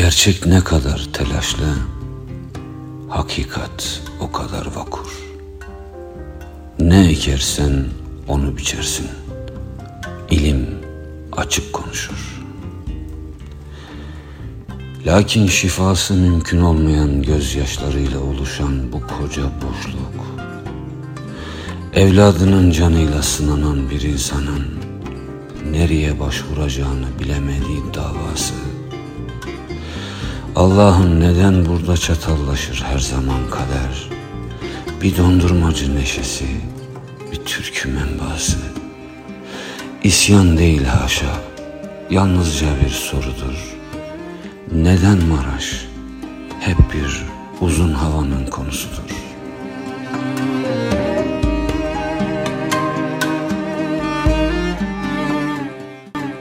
Gerçek ne kadar telaşlı, hakikat o kadar vakur. Ne ekersen onu biçersin, ilim açık konuşur. Lakin şifası mümkün olmayan gözyaşlarıyla oluşan bu koca boşluk, evladının canıyla sınanan bir insanın nereye başvuracağını bilemediği davası, Allah'ım neden burada çatallaşır her zaman kader, bir dondurmacı neşesi, bir türkü menbaası. İsyan değil haşa, yalnızca bir sorudur. Neden Maraş hep bir uzun havanın konusudur?